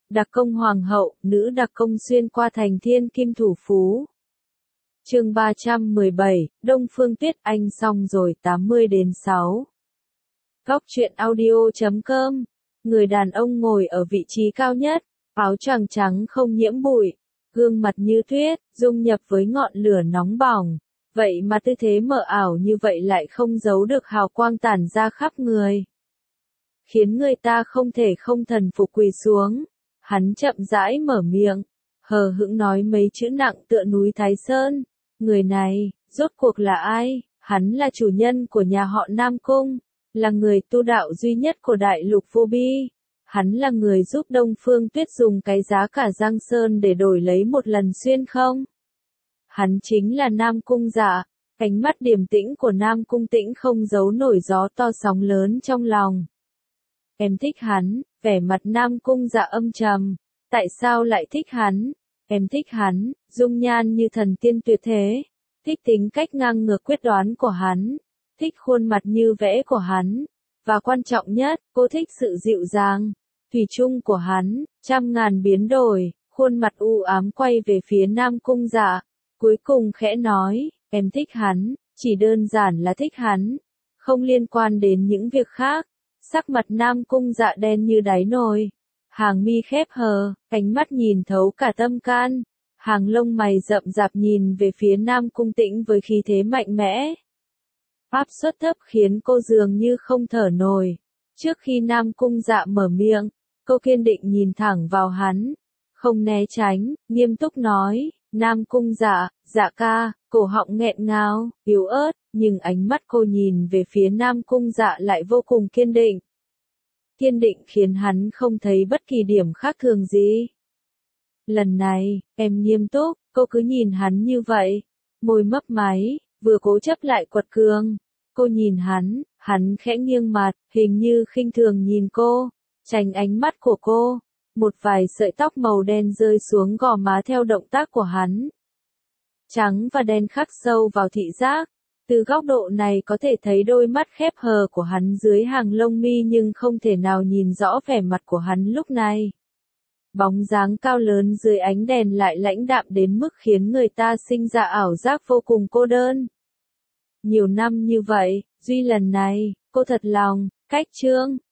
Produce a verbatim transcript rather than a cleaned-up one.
Đặc công hoàng hậu, nữ đặc công xuyên qua thành thiên kim thủ phú. Chương ba trăm mười bảy, Đông Phương Tuyết Anh xong rồi tám mươi đến sáu. Góc truyện audio chấm com. Người đàn ông ngồi ở vị trí cao nhất, áo choàng trắng không nhiễm bụi, gương mặt như tuyết, dung nhập với ngọn lửa nóng bỏng. Vậy mà tư thế mờ ảo như vậy lại không giấu được hào quang tản ra khắp người, khiến người ta không thể không thần phục quỳ xuống. Hắn chậm rãi mở miệng, hờ hững nói mấy chữ nặng tựa núi Thái Sơn. Người này, rốt cuộc là ai? Hắn là chủ nhân của nhà họ Nam Cung, là người tu đạo duy nhất của đại lục vô bi. Hắn là người giúp Đông Phương Tuyết dùng cái giá cả Giang Sơn để đổi lấy một lần xuyên không? Hắn chính là Nam Cung Dạ. Ánh mắt điềm tĩnh của Nam Cung Tĩnh không giấu nổi gió to sóng lớn trong lòng. Em thích hắn. Vẻ mặt Nam Cung Dạ âm trầm. Tại sao lại thích hắn? Em thích hắn, dung nhan như thần tiên tuyệt thế. Thích tính cách ngang ngược quyết đoán của hắn. Thích khuôn mặt như vẽ của hắn. Và quan trọng nhất, cô thích sự dịu dàng, thủy chung của hắn. Trăm ngàn biến đổi, khuôn mặt u ám quay về phía Nam Cung Dạ. Cuối cùng khẽ nói, em thích hắn, chỉ đơn giản là thích hắn. Không liên quan đến những việc khác. Sắc mặt Nam Cung Dạ đen như đáy nồi. Hàng mi khép hờ, ánh mắt nhìn thấu cả tâm can. Hàng lông mày rậm rạp nhìn về phía Nam Cung Tĩnh với khí thế mạnh mẽ. Áp suất thấp khiến cô dường như không thở nổi. Trước khi Nam Cung Dạ mở miệng, cô kiên định nhìn thẳng vào hắn. Không né tránh, nghiêm túc nói, Nam Cung Dạ, Dạ ca, cổ họng nghẹn ngào, yếu ớt, nhưng ánh mắt cô nhìn về phía Nam Cung Dạ lại vô cùng kiên định. Kiên định khiến hắn không thấy bất kỳ điểm khác thường gì. Lần này, em nghiêm túc, cô cứ nhìn hắn như vậy. Môi mấp máy, vừa cố chấp lại quật cường. Cô nhìn hắn, hắn khẽ nghiêng mặt, hình như khinh thường nhìn cô, tránh ánh mắt của cô. Một vài sợi tóc màu đen rơi xuống gò má theo động tác của hắn. Trắng và đen khắc sâu vào thị giác. Từ góc độ này có thể thấy đôi mắt khép hờ của hắn dưới hàng lông mi nhưng không thể nào nhìn rõ vẻ mặt của hắn lúc này. Bóng dáng cao lớn dưới ánh đèn lại lãnh đạm đến mức khiến người ta sinh ra ảo giác vô cùng cô đơn. Nhiều năm như vậy, duy lần này, cô thật lòng, cách chương.